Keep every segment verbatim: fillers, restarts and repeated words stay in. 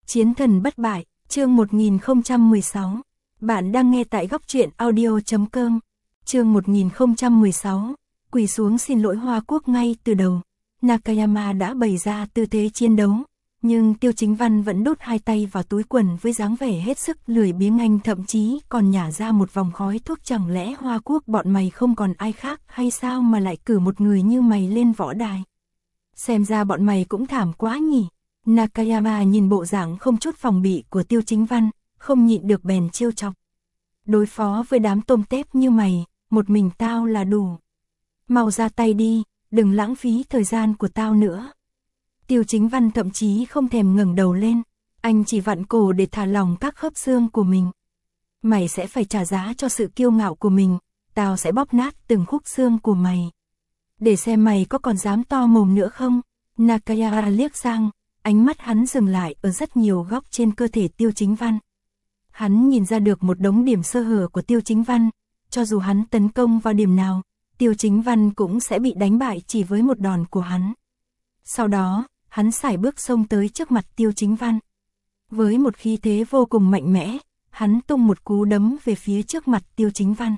Chiến thần bất bại, chương một nghìn không trăm mười sáu. Bạn đang nghe tại góc truyện audio chấm com. Chương một nghìn không trăm mười sáu. Quỳ xuống xin lỗi Hoa Quốc ngay từ đầu. Nakayama đã bày ra tư thế chiến đấu, nhưng Tiêu Chính Văn vẫn đút hai tay vào túi quần với dáng vẻ hết sức lười biếng, anh thậm chí còn nhả ra một vòng khói thuốc. Chẳng lẽ Hoa Quốc bọn mày không còn ai khác hay sao mà lại cử một người như mày lên võ đài? Xem ra bọn mày cũng thảm quá nhỉ. Nakayama nhìn bộ dạng không chút phòng bị của Tiêu Chính Văn, không nhịn được bèn trêu chọc. Đối phó với đám tôm tép như mày, một mình tao là đủ. Mau ra tay đi, đừng lãng phí thời gian của tao nữa. Tiêu Chính Văn thậm chí không thèm ngẩng đầu lên, anh chỉ vặn cổ để thả lỏng các khớp xương của mình. Mày sẽ phải trả giá cho sự kiêu ngạo của mình, tao sẽ bóp nát từng khúc xương của mày. Để xem mày có còn dám to mồm nữa không? Nakayama liếc sang, ánh mắt hắn dừng lại ở rất nhiều góc trên cơ thể Tiêu Chính Văn. Hắn nhìn ra được một đống điểm sơ hở của Tiêu Chính Văn, cho dù hắn tấn công vào điểm nào, Tiêu Chính Văn cũng sẽ bị đánh bại chỉ với một đòn của hắn. Sau đó, hắn sải bước xông tới trước mặt Tiêu Chính Văn. Với một khí thế vô cùng mạnh mẽ, hắn tung một cú đấm về phía trước mặt Tiêu Chính Văn.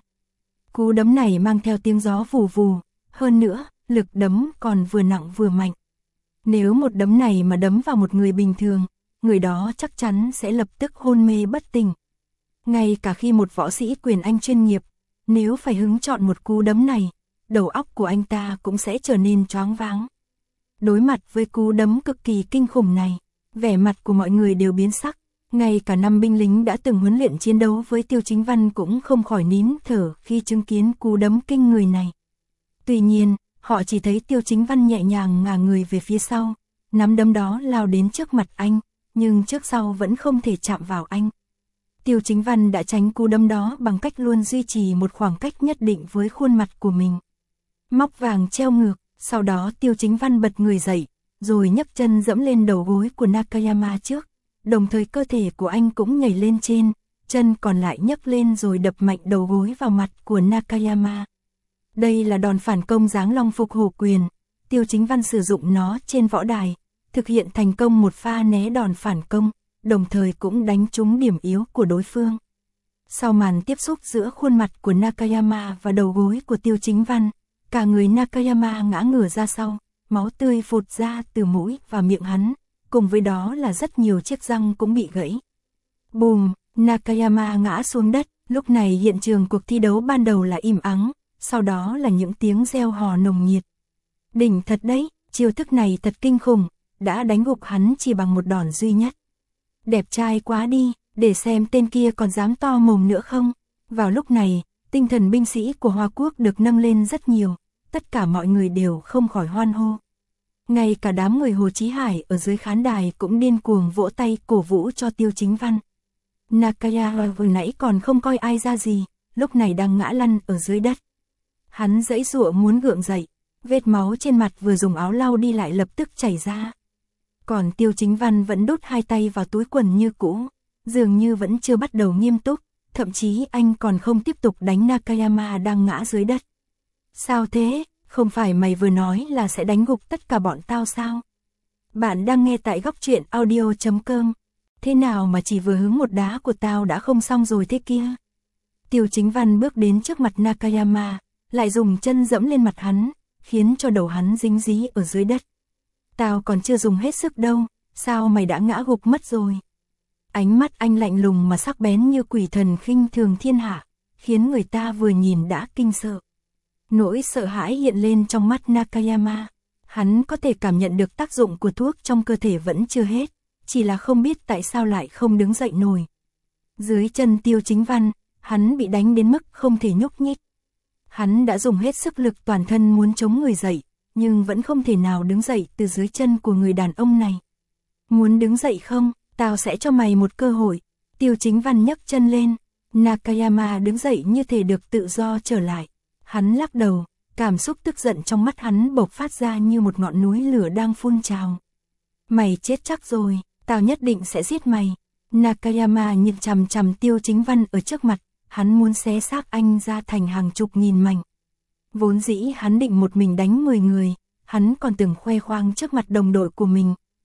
Cú đấm này mang theo tiếng gió vù vù, hơn nữa, lực đấm còn vừa nặng vừa mạnh. Nếu một đấm này mà đấm vào một người bình thường, người đó chắc chắn sẽ lập tức hôn mê bất tỉnh. Ngay cả khi một võ sĩ quyền Anh chuyên nghiệp, nếu phải hứng chọn một cú đấm này, đầu óc của anh ta cũng sẽ trở nên choáng váng. Đối mặt với cú đấm cực kỳ kinh khủng này, vẻ mặt của mọi người đều biến sắc, ngay cả năm binh lính đã từng huấn luyện chiến đấu với Tiêu Chính Văn cũng không khỏi nín thở khi chứng kiến cú đấm kinh người này. Tuy nhiên, họ chỉ thấy Tiêu Chính Văn nhẹ nhàng ngả người về phía sau, nắm đấm đó lao đến trước mặt anh, nhưng trước sau vẫn không thể chạm vào anh. Tiêu Chính Văn đã tránh cú đấm đó bằng cách luôn duy trì một khoảng cách nhất định với khuôn mặt của mình. Móc vàng treo ngược, sau đó Tiêu Chính Văn bật người dậy, rồi nhấc chân dẫm lên đầu gối của Nakayama trước, đồng thời cơ thể của anh cũng nhảy lên trên, chân còn lại nhấc lên rồi đập mạnh đầu gối vào mặt của Nakayama. Đây là đòn phản công giáng long phục hổ quyền, Tiêu Chính Văn sử dụng nó trên võ đài, thực hiện thành công một pha né đòn phản công, đồng thời cũng đánh trúng điểm yếu của đối phương. Sau màn tiếp xúc giữa khuôn mặt của Nakayama và đầu gối của Tiêu Chính Văn, cả người Nakayama ngã ngửa ra sau, máu tươi phụt ra từ mũi và miệng hắn, cùng với đó là rất nhiều chiếc răng cũng bị gãy. Bùm, Nakayama ngã xuống đất, lúc này hiện trường cuộc thi đấu ban đầu là im ắng, sau đó là những tiếng reo hò nồng nhiệt. Đỉnh thật đấy, chiêu thức này thật kinh khủng, đã đánh gục hắn chỉ bằng một đòn duy nhất. Đẹp trai quá đi, để xem tên kia còn dám to mồm nữa không. Vào lúc này, tinh thần binh sĩ của Hoa Quốc được nâng lên rất nhiều, tất cả mọi người đều không khỏi hoan hô. Ngay cả đám người Hồ Chí Hải ở dưới khán đài cũng điên cuồng vỗ tay cổ vũ cho Tiêu Chính Văn. Nakayama vừa nãy còn không coi ai ra gì, lúc này đang ngã lăn ở dưới đất. Hắn giãy giụa muốn gượng dậy, vết máu trên mặt vừa dùng áo lau đi lại lập tức chảy ra. Còn Tiêu Chính Văn vẫn đút hai tay vào túi quần như cũ, dường như vẫn chưa bắt đầu nghiêm túc, thậm chí anh còn không tiếp tục đánh Nakayama đang ngã dưới đất. Sao thế, không phải mày vừa nói là sẽ đánh gục tất cả bọn tao sao? Bạn đang nghe tại góc truyện audio chấm com. Thế nào mà chỉ vừa hứng một đá của tao đã không xong rồi thế kia? Tiêu Chính Văn bước đến trước mặt Nakayama, lại dùng chân dẫm lên mặt hắn, khiến cho đầu hắn dính dí ở dưới đất. Tao còn chưa dùng hết sức đâu, sao mày đã ngã gục mất rồi? Ánh mắt anh lạnh lùng mà sắc bén như quỷ thần khinh thường thiên hạ, khiến người ta vừa nhìn đã kinh sợ. Nỗi sợ hãi hiện lên trong mắt Nakayama, hắn có thể cảm nhận được tác dụng của thuốc trong cơ thể vẫn chưa hết, chỉ là không biết tại sao lại không đứng dậy nổi. Dưới chân Tiêu Chính Văn, hắn bị đánh đến mức không thể nhúc nhích. Hắn đã dùng hết sức lực toàn thân muốn chống người dậy, nhưng vẫn không thể nào đứng dậy từ dưới chân của người đàn ông này. Muốn đứng dậy không? Tao sẽ cho mày một cơ hội. Tiêu Chính Văn nhấc chân lên, Nakayama đứng dậy như thể được tự do trở lại. Hắn lắc đầu, cảm xúc tức giận trong mắt hắn bộc phát ra như một ngọn núi lửa đang phun trào. Mày chết chắc rồi, tao nhất định sẽ giết mày. Nakayama nhìn chằm chằm Tiêu Chính Văn ở trước mặt, hắn muốn xé xác anh ra thành hàng chục nghìn mảnh. Vốn dĩ hắn định một mình đánh mười người, hắn còn từng khoe khoang trước mặt đồng đội của mình,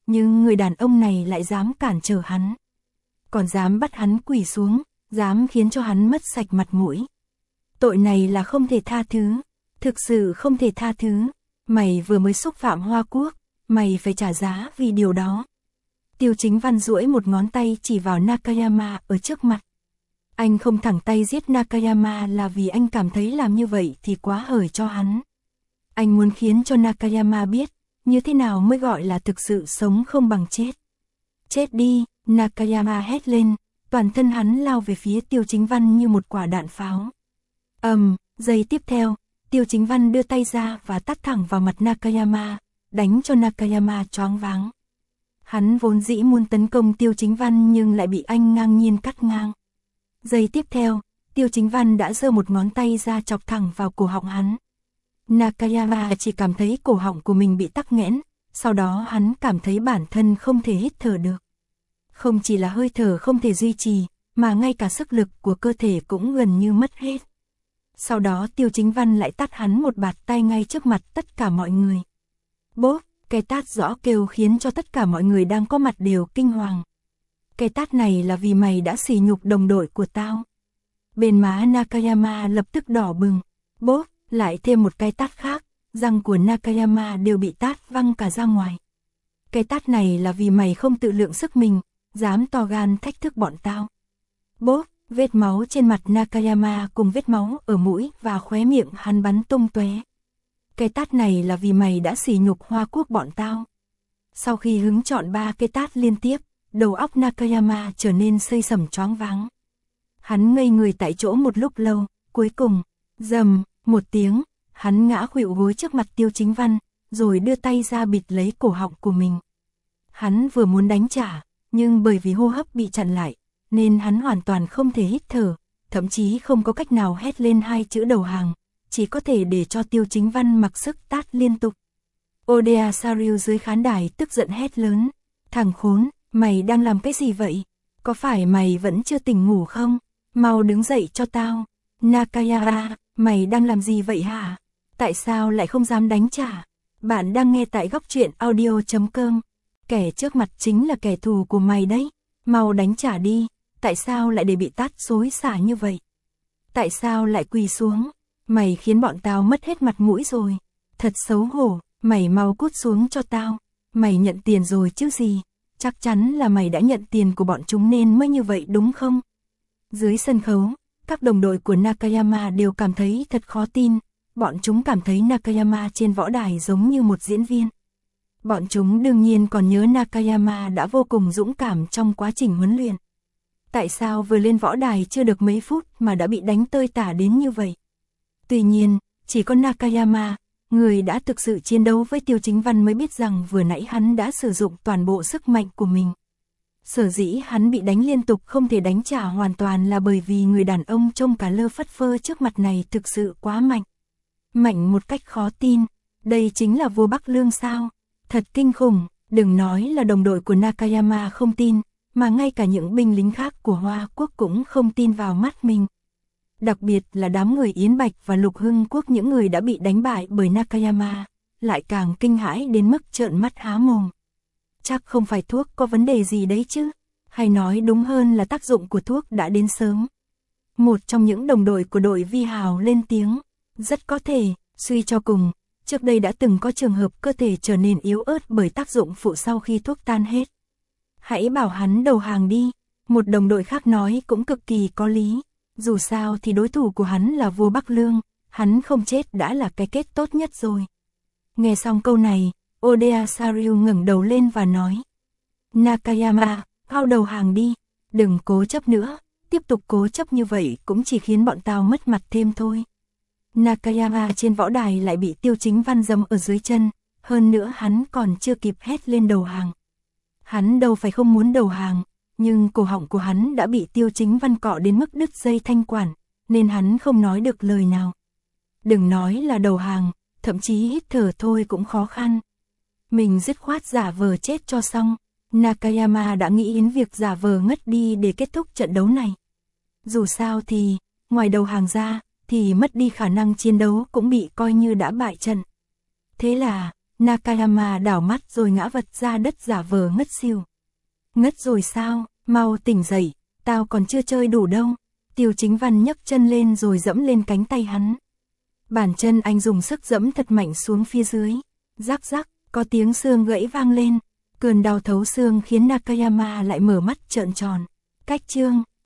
nhưng người đàn ông này lại dám cản trở hắn. Còn dám bắt hắn quỳ xuống, dám khiến cho hắn mất sạch mặt mũi. Tội này là không thể tha thứ, thực sự không thể tha thứ. Mày vừa mới xúc phạm Hoa Quốc, mày phải trả giá vì điều đó. Tiêu Chính Văn duỗi một ngón tay chỉ vào Nakayama ở trước mặt. Anh không thẳng tay giết Nakayama là vì anh cảm thấy làm như vậy thì quá hời cho hắn. Anh muốn khiến cho Nakayama biết, như thế nào mới gọi là thực sự sống không bằng chết. Chết đi, Nakayama hét lên, toàn thân hắn lao về phía Tiêu Chính Văn như một quả đạn pháo. Ầm, um, giây tiếp theo, Tiêu Chính Văn đưa tay ra và tát thẳng vào mặt Nakayama, đánh cho Nakayama choáng váng. Hắn vốn dĩ muốn tấn công Tiêu Chính Văn nhưng lại bị anh ngang nhiên cắt ngang. Giây tiếp theo, Tiêu Chính Văn đã giơ một ngón tay ra chọc thẳng vào cổ họng hắn. Nakayama chỉ cảm thấy cổ họng của mình bị tắc nghẽn, sau đó hắn cảm thấy bản thân không thể hít thở được. Không chỉ là hơi thở không thể duy trì, mà ngay cả sức lực của cơ thể cũng gần như mất hết. Sau đó Tiêu Chính Văn lại tát hắn một bạt tay ngay trước mặt tất cả mọi người. Bốp, cái tát rõ kêu khiến cho tất cả mọi người đang có mặt đều kinh hoàng. Cái tát này là vì mày đã sỉ nhục đồng đội của tao. Bên má Nakayama lập tức đỏ bừng. Bốp, lại thêm một cái tát khác, răng của Nakayama đều bị tát văng cả ra ngoài. Cái tát này là vì mày không tự lượng sức mình, dám to gan thách thức bọn tao. Bốp, vết máu trên mặt Nakayama cùng vết máu ở mũi và khóe miệng hắn bắn tung tóe. Cái tát này là vì mày đã sỉ nhục Hoa Quốc bọn tao. Sau khi hứng chọn ba cái tát liên tiếp, đầu óc Nakayama trở nên xây sẩm choáng váng. Hắn ngây người tại chỗ một lúc lâu, cuối cùng, rầm, một tiếng, hắn ngã khuỵu gối trước mặt Tiêu Chính Văn, rồi đưa tay ra bịt lấy cổ họng của mình. Hắn vừa muốn đánh trả, nhưng bởi vì hô hấp bị chặn lại, nên hắn hoàn toàn không thể hít thở, thậm chí không có cách nào hét lên hai chữ đầu hàng, chỉ có thể để cho Tiêu Chính Văn mặc sức tát liên tục. Oda Saryu dưới khán đài tức giận hét lớn, thằng khốn, mày đang làm cái gì vậy? Có phải mày vẫn chưa tỉnh ngủ không? Mau đứng dậy cho tao. Nakayama, mày đang làm gì vậy hả? Tại sao lại không dám đánh trả? Bạn đang nghe tại góc truyện audio chấm com. Kẻ trước mặt chính là kẻ thù của mày đấy. Mau đánh trả đi. Tại sao lại để bị tát xối xả như vậy? Tại sao lại quỳ xuống? Mày khiến bọn tao mất hết mặt mũi rồi. Thật xấu hổ, mày mau cút xuống cho tao. Mày nhận tiền rồi chứ gì? Chắc chắn là mày đã nhận tiền của bọn chúng nên mới như vậy đúng không? Dưới sân khấu, các đồng đội của Nakayama đều cảm thấy thật khó tin. Bọn chúng cảm thấy Nakayama trên võ đài giống như một diễn viên. Bọn chúng đương nhiên còn nhớ Nakayama đã vô cùng dũng cảm trong quá trình huấn luyện. Tại sao vừa lên võ đài chưa được mấy phút mà đã bị đánh tơi tả đến như vậy? Tuy nhiên, chỉ có Nakayama, người đã thực sự chiến đấu với Tiêu Chính Văn mới biết rằng vừa nãy hắn đã sử dụng toàn bộ sức mạnh của mình. Sở dĩ hắn bị đánh liên tục không thể đánh trả hoàn toàn là bởi vì người đàn ông trông cả lơ phất phơ trước mặt này thực sự quá mạnh. Mạnh một cách khó tin, đây chính là vua Bắc Lương sao? Thật kinh khủng, đừng nói là đồng đội của Nakayama không tin, mà ngay cả những binh lính khác của Hoa Quốc cũng không tin vào mắt mình. Đặc biệt là đám người Yến Bạch và Lục Hưng Quốc, những người đã bị đánh bại bởi Nakayama, lại càng kinh hãi đến mức trợn mắt há mồm. Chắc không phải thuốc có vấn đề gì đấy chứ, hay nói đúng hơn là tác dụng của thuốc đã đến sớm. Một trong những đồng đội của đội Vi Hào lên tiếng, rất có thể, suy cho cùng, trước đây đã từng có trường hợp cơ thể trở nên yếu ớt bởi tác dụng phụ sau khi thuốc tan hết. Hãy bảo hắn đầu hàng đi, một đồng đội khác nói cũng cực kỳ có lý. Dù sao thì đối thủ của hắn là vua Bắc Lương, hắn không chết đã là cái kết tốt nhất rồi. Nghe xong câu này, Oda Saryu ngẩng đầu lên và nói, Nakayama, mau đầu hàng đi, đừng cố chấp nữa, tiếp tục cố chấp như vậy cũng chỉ khiến bọn tao mất mặt thêm thôi. Nakayama trên võ đài lại bị Tiêu Chính Văn dẫm ở dưới chân, hơn nữa hắn còn chưa kịp hét lên đầu hàng. Hắn đâu phải không muốn đầu hàng, nhưng cổ họng của hắn đã bị Tiêu Chính Văn cọ đến mức đứt dây thanh quản, nên hắn không nói được lời nào. Đừng nói là đầu hàng, thậm chí hít thở thôi cũng khó khăn. Mình dứt khoát giả vờ chết cho xong. Nakayama đã nghĩ đến việc giả vờ ngất đi để kết thúc trận đấu này. Dù sao thì, ngoài đầu hàng ra, thì mất đi khả năng chiến đấu cũng bị coi như đã bại trận. Thế là, Nakayama đảo mắt rồi ngã vật ra đất giả vờ ngất xỉu. Ngất rồi sao, mau tỉnh dậy, tao còn chưa chơi đủ đâu. Tiêu Chính Văn nhấc chân lên rồi dẫm lên cánh tay hắn. Bàn chân anh dùng sức dẫm thật mạnh xuống phía dưới. Rắc rắc, có tiếng xương gãy vang lên. Cơn đau thấu xương khiến Nakayama lại mở mắt trợn tròn. Cách chương